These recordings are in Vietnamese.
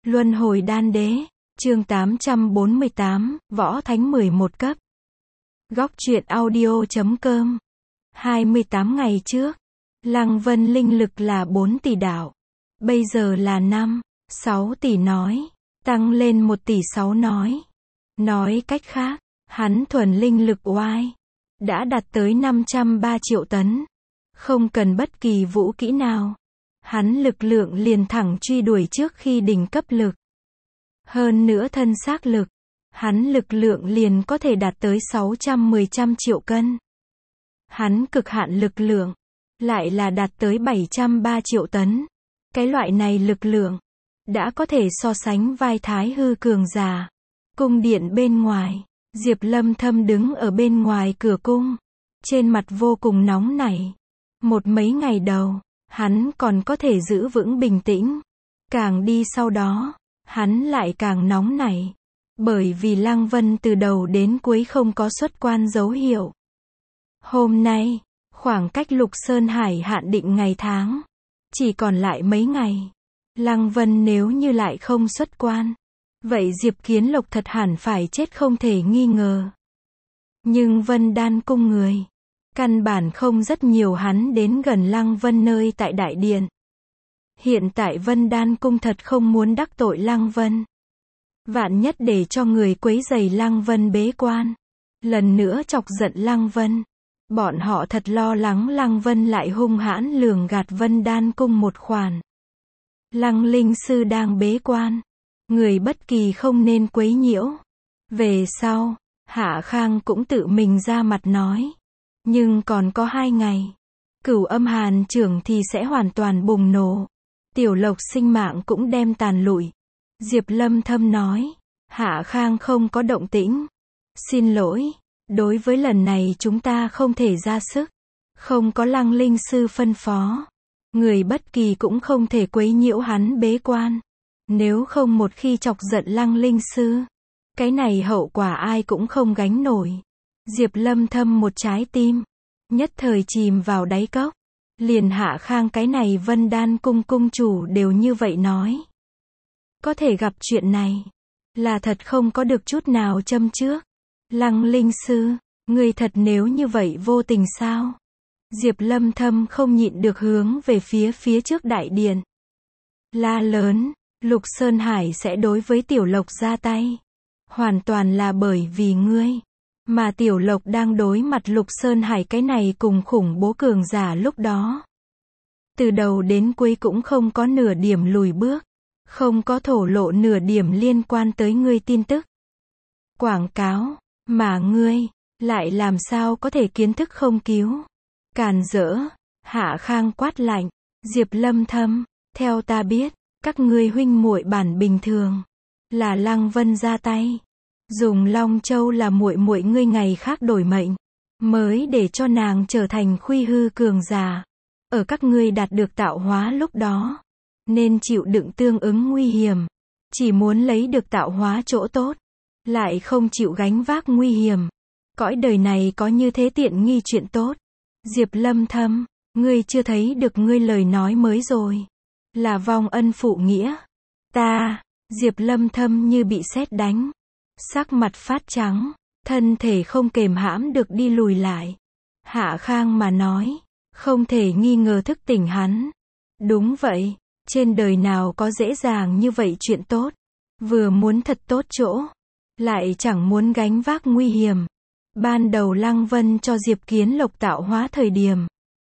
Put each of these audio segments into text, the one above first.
Luân hồi đan đế, chương 848, võ thánh 11 cấp. Góc truyện audio.com. 28 ngày trước, Lăng Vân linh lực là 4 tỷ đạo. Bây giờ là 6 tỷ nói. Tăng lên 1 tỷ 6 nói. Nói cách khác, hắn thuần linh lực oai đã đạt tới 503 triệu tấn. Không cần bất kỳ vũ kỹ nào. Hắn lực lượng liền thẳng truy đuổi trước khi đỉnh cấp lực. Hơn nữa thân xác lực, hắn lực lượng liền có thể đạt tới 610 triệu cân. Hắn cực hạn lực lượng, lại là đạt tới 703 triệu tấn. Cái loại này lực lượng, đã có thể so sánh vai Thái Hư cường giả. Cung điện bên ngoài, Diệp Lâm Thâm đứng ở bên ngoài cửa cung. Trên mặt vô cùng nóng nảy. Một mấy ngày đầu, hắn còn có thể giữ vững bình tĩnh. Càng đi sau đó, hắn lại càng nóng nảy. Bởi vì Lăng Vân từ đầu đến cuối không có xuất quan dấu hiệu. Hôm nay, khoảng cách Lục Sơn Hải hạn định ngày tháng, chỉ còn lại mấy ngày. Lăng Vân nếu như lại không xuất quan, vậy Diệp Kiến Lộc thật hẳn phải chết không thể nghi ngờ. Nhưng Vân Đan cung người, căn bản không rất nhiều hắn đến gần Lăng Vân nơi tại đại điện. Hiện tại Vân Đan cung thật không muốn đắc tội Lăng Vân. Vạn nhất để cho người quấy rầy Lăng Vân bế quan, lần nữa chọc giận Lăng Vân. Bọn họ thật lo lắng Lăng Vân lại hung hãn lường gạt Vân Đan cung một khoản. Lăng Linh sư đang bế quan, người bất kỳ không nên quấy nhiễu. Về sau, Hạ Khang cũng tự mình ra mặt nói. Nhưng còn có 2 ngày, Cửu Âm Hàn trưởng thì sẽ hoàn toàn bùng nổ. Tiểu Lộc sinh mạng cũng đem tàn lụi. Diệp Lâm Thâm nói. Hạ Khang không có động tĩnh. Xin lỗi, đối với lần này chúng ta không thể ra sức. Không có Lăng Linh sư phân phó. Người bất kỳ cũng không thể quấy nhiễu hắn bế quan. Nếu không một khi chọc giận Lăng Linh sư, cái này hậu quả ai cũng không gánh nổi. Diệp Lâm Thâm một trái tim, nhất thời chìm vào đáy cốc. Liền Hạ Khang cái này Vân Đan cung cung chủ đều như vậy nói. Có thể gặp chuyện này, là thật không có được chút nào châm trước. Lăng Linh sư, người thật nếu như vậy vô tình sao? Diệp Lâm Thâm không nhịn được hướng về phía trước đại điện. La lớn, Lục Sơn Hải sẽ đối với Tiểu Lộc ra tay. Hoàn toàn là bởi vì ngươi. Mà Tiểu Lộc đang đối mặt Lục Sơn Hải cái này cùng khủng bố cường giả lúc đó. Từ đầu đến cuối cũng không có nửa điểm lùi bước. Không có thổ lộ nửa điểm liên quan tới ngươi tin tức. Quảng cáo, mà ngươi, lại làm sao có thể kiến thức không cứu. Càn rỡ, Hạ Khang quát lạnh. Diệp Lâm Thâm, theo ta biết, các ngươi huynh muội bản bình thường. Là Lăng Vân ra tay. Dùng Long Châu là muội muội ngươi ngày khác đổi mệnh, mới để cho nàng trở thành Khuy Hư cường giả. Ở các ngươi đạt được tạo hóa lúc đó, nên chịu đựng tương ứng nguy hiểm. Chỉ muốn lấy được tạo hóa chỗ tốt, lại không chịu gánh vác nguy hiểm. Cõi đời này có như thế tiện nghi chuyện tốt. Diệp Lâm Thâm, ngươi chưa thấy được ngươi lời nói mới rồi. Là vong ân phụ nghĩa. Ta, Diệp Lâm Thâm như bị sét đánh. Sắc mặt phát trắng, thân thể không kềm hãm được đi lùi lại. Hạ Khang mà nói, không thể nghi ngờ thức tỉnh hắn. Đúng vậy, trên đời nào có dễ dàng như vậy chuyện tốt. Vừa muốn thật tốt chỗ, lại chẳng muốn gánh vác nguy hiểm. Ban đầu Lăng Vân cho Diệp Kiến Lộc tạo hóa thời điểm,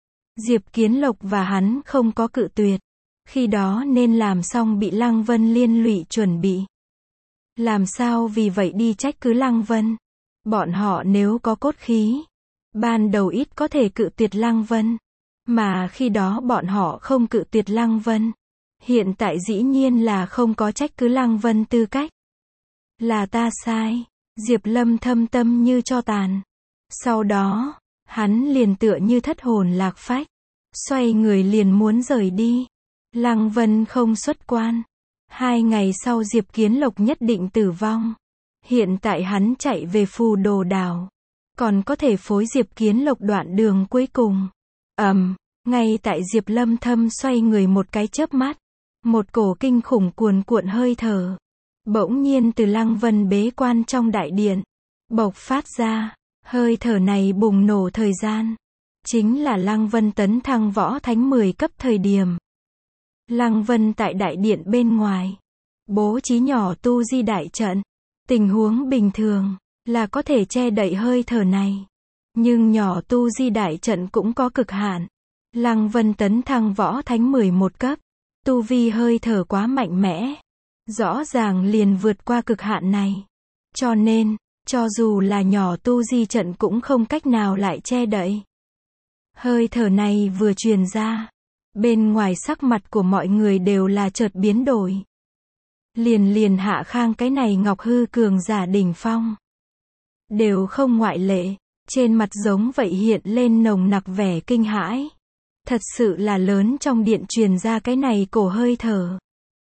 Diệp Kiến Lộc và hắn không có cự tuyệt. Khi đó nên làm xong bị Lăng Vân liên lụy chuẩn bị. Làm sao vì vậy đi trách cứ Lăng Vân. Bọn họ nếu có cốt khí, ban đầu ít có thể cự tuyệt Lăng Vân. Mà khi đó bọn họ không cự tuyệt Lăng Vân. Hiện tại dĩ nhiên là không có trách cứ Lăng Vân tư cách. Là ta sai. Diệp Lâm Thâm tâm như tro tàn. Sau đó, hắn liền tựa như thất hồn lạc phách. Xoay người liền muốn rời đi. Lăng Vân không xuất quan. 2 ngày sau Diệp Kiến Lộc nhất định tử vong. Hiện tại hắn chạy về Phù Đồ Đảo. Còn có thể phối Diệp Kiến Lộc đoạn đường cuối cùng. Ngay tại Diệp Lâm Thâm xoay người một cái chớp mắt. Một cổ kinh khủng cuồn cuộn hơi thở bỗng nhiên từ Lăng Vân bế quan trong đại điện bộc phát ra. Hơi thở này bùng nổ thời gian chính là Lăng Vân tấn thăng võ thánh 10 cấp thời điểm. Lăng Vân tại đại điện bên ngoài bố trí nhỏ tu di đại trận. Tình huống bình thường là có thể che đậy hơi thở này, nhưng nhỏ tu di đại trận cũng có cực hạn. Lăng Vân tấn thăng võ thánh 11 cấp, tu vi hơi thở quá mạnh mẽ, rõ ràng liền vượt qua cực hạn này. Cho nên, cho dù là nhỏ tu di trận cũng không cách nào lại che đậy. Hơi thở này vừa truyền ra, bên ngoài sắc mặt của mọi người đều là chợt biến đổi. Liền Hạ Khang cái này Ngọc Hư cường giả đỉnh phong, đều không ngoại lệ, trên mặt giống vậy hiện lên nồng nặc vẻ kinh hãi. Thật sự là lớn trong điện truyền ra cái này cổ hơi thở.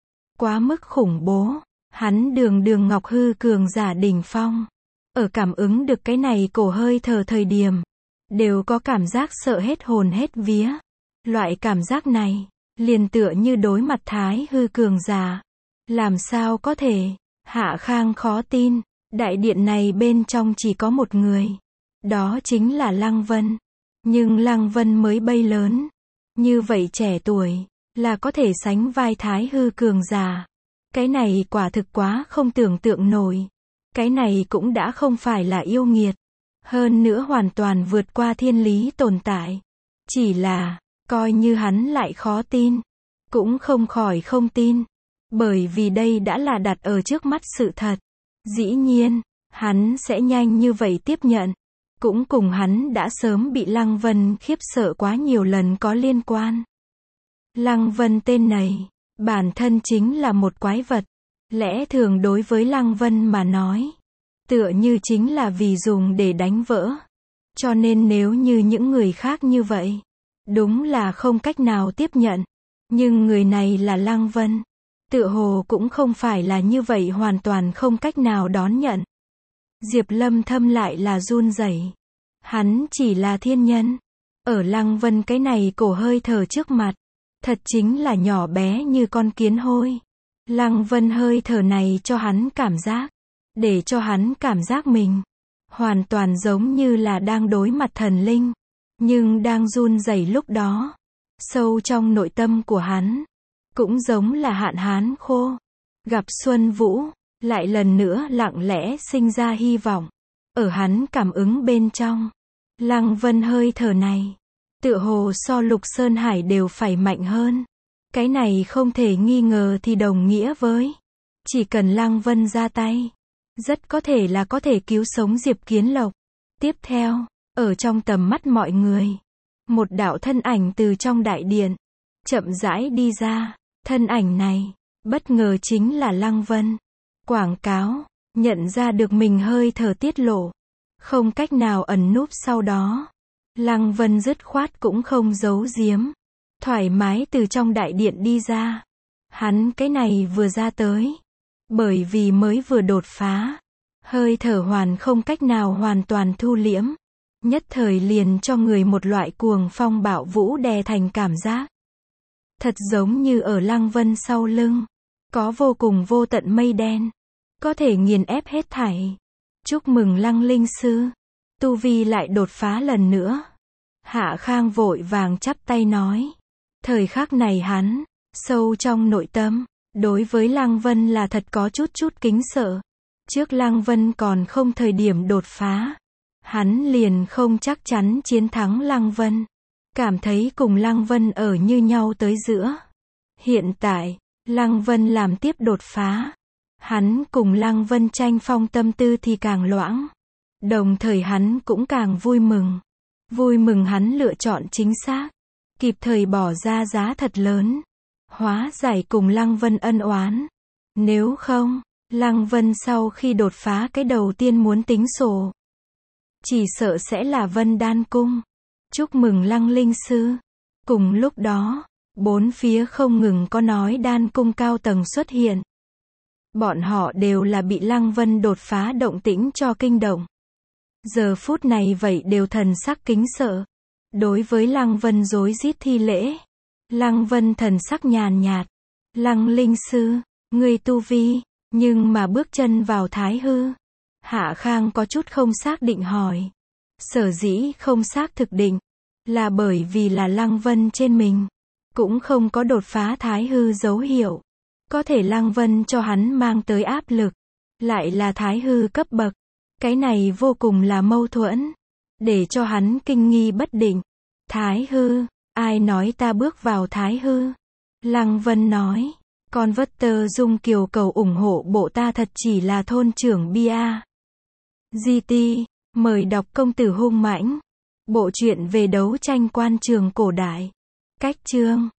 Quá mức khủng bố, hắn đường Ngọc Hư cường giả đỉnh phong. Ở cảm ứng được cái này cổ hơi thở thời điểm, đều có cảm giác sợ hết hồn hết vía. Loại cảm giác này, liền tựa như đối mặt Thái Hư cường giả. Làm sao có thể? Hạ Khang khó tin, đại điện này bên trong chỉ có một người. Đó chính là Lăng Vân. Nhưng Lăng Vân mới bay lớn, như vậy trẻ tuổi, là có thể sánh vai Thái Hư cường giả. Cái này quả thực quá không tưởng tượng nổi. Cái này cũng đã không phải là yêu nghiệt. Hơn nữa hoàn toàn vượt qua thiên lý tồn tại. Chỉ là, coi như hắn lại khó tin, cũng không khỏi không tin. Bởi vì đây đã là đặt ở trước mắt sự thật. Dĩ nhiên, hắn sẽ nhanh như vậy tiếp nhận. Cũng cùng hắn đã sớm bị Lăng Vân khiếp sợ quá nhiều lần có liên quan. Lăng Vân tên này, bản thân chính là một quái vật. Lẽ thường đối với Lăng Vân mà nói, tựa như chính là vì dùng để đánh vỡ. Cho nên nếu như những người khác như vậy, đúng là không cách nào tiếp nhận. Nhưng người này là Lăng Vân, tựa hồ cũng không phải là như vậy hoàn toàn không cách nào đón nhận. Diệp Lâm Thâm lại là run rẩy. Hắn chỉ là thiên nhân. Ở Lăng Vân cái này cổ hơi thở trước mặt, thật chính là nhỏ bé như con kiến hôi. Lăng Vân hơi thở này cho hắn cảm giác, để cho hắn cảm giác mình hoàn toàn giống như là đang đối mặt thần linh, nhưng đang run rẩy lúc đó, sâu trong nội tâm của hắn, cũng giống là hạn hán khô. Gặp Xuân Vũ, lại lần nữa lặng lẽ sinh ra hy vọng. Ở hắn cảm ứng bên trong, Lăng Vân hơi thở này, tựa hồ so Lục Sơn Hải đều phải mạnh hơn. Cái này không thể nghi ngờ thì đồng nghĩa với, chỉ cần Lăng Vân ra tay, rất có thể là có thể cứu sống Diệp Kiến Lộc. Tiếp theo, ở trong tầm mắt mọi người, một đạo thân ảnh từ trong đại điện, chậm rãi đi ra. Thân ảnh này, bất ngờ chính là Lăng Vân. Quảng cáo, nhận ra được mình hơi thở tiết lộ, không cách nào ẩn núp sau đó. Lăng Vân dứt khoát cũng không giấu giếm, thoải mái từ trong đại điện đi ra. Hắn cái này vừa ra tới, bởi vì mới vừa đột phá, hơi thở không cách nào hoàn toàn thu liễm, nhất thời liền cho người một loại cuồng phong bạo vũ đè thành cảm giác. Thật giống như ở Lăng Vân sau lưng, có vô cùng vô tận mây đen, có thể nghiền ép hết thảy. Chúc mừng Lăng Linh Sư, tu vi lại đột phá lần nữa. Hạ Khang vội vàng chắp tay nói. Thời khắc này hắn, sâu trong nội tâm, đối với Lăng Vân là thật có chút kính sợ. Trước Lăng Vân còn không thời điểm đột phá, hắn liền không chắc chắn chiến thắng Lăng Vân. Cảm thấy cùng Lăng Vân ở như nhau tới giữa. Hiện tại, Lăng Vân làm tiếp đột phá. Hắn cùng Lăng Vân tranh phong tâm tư thì càng loãng. Đồng thời hắn cũng càng vui mừng. Vui mừng hắn lựa chọn chính xác, kịp thời bỏ ra giá thật lớn, hóa giải cùng Lăng Vân ân oán. Nếu không, Lăng Vân sau khi đột phá cái đầu tiên muốn tính sổ, chỉ sợ sẽ là Vân Đan Cung. Chúc mừng Lăng Linh Sư. Cùng lúc đó, bốn phía không ngừng có nói Đan Cung cao tầng xuất hiện. Bọn họ đều là bị Lăng Vân đột phá động tĩnh cho kinh động. Giờ phút này vậy đều thần sắc kính sợ. Đối với Lăng Vân rối rít thi lễ, Lăng Vân thần sắc nhàn nhạt, Lăng Linh sư, người tu vi, nhưng mà bước chân vào Thái hư. Hạ Khang có chút không xác định hỏi. Sở dĩ không xác thực định, là bởi vì là Lăng Vân trên mình, cũng không có đột phá Thái hư dấu hiệu. Có thể Lăng Vân cho hắn mang tới áp lực, lại là Thái hư cấp bậc. Cái này vô cùng là mâu thuẫn, để cho hắn kinh nghi bất định. Thái hư, ai nói ta bước vào Thái hư? Lăng Vân nói, con vất tơ dung kiều cầu ủng hộ bộ ta thật chỉ là thôn trưởng Bia. GT, mời đọc công tử hung mãnh. Bộ truyện về đấu tranh quan trường cổ đại. Cách chương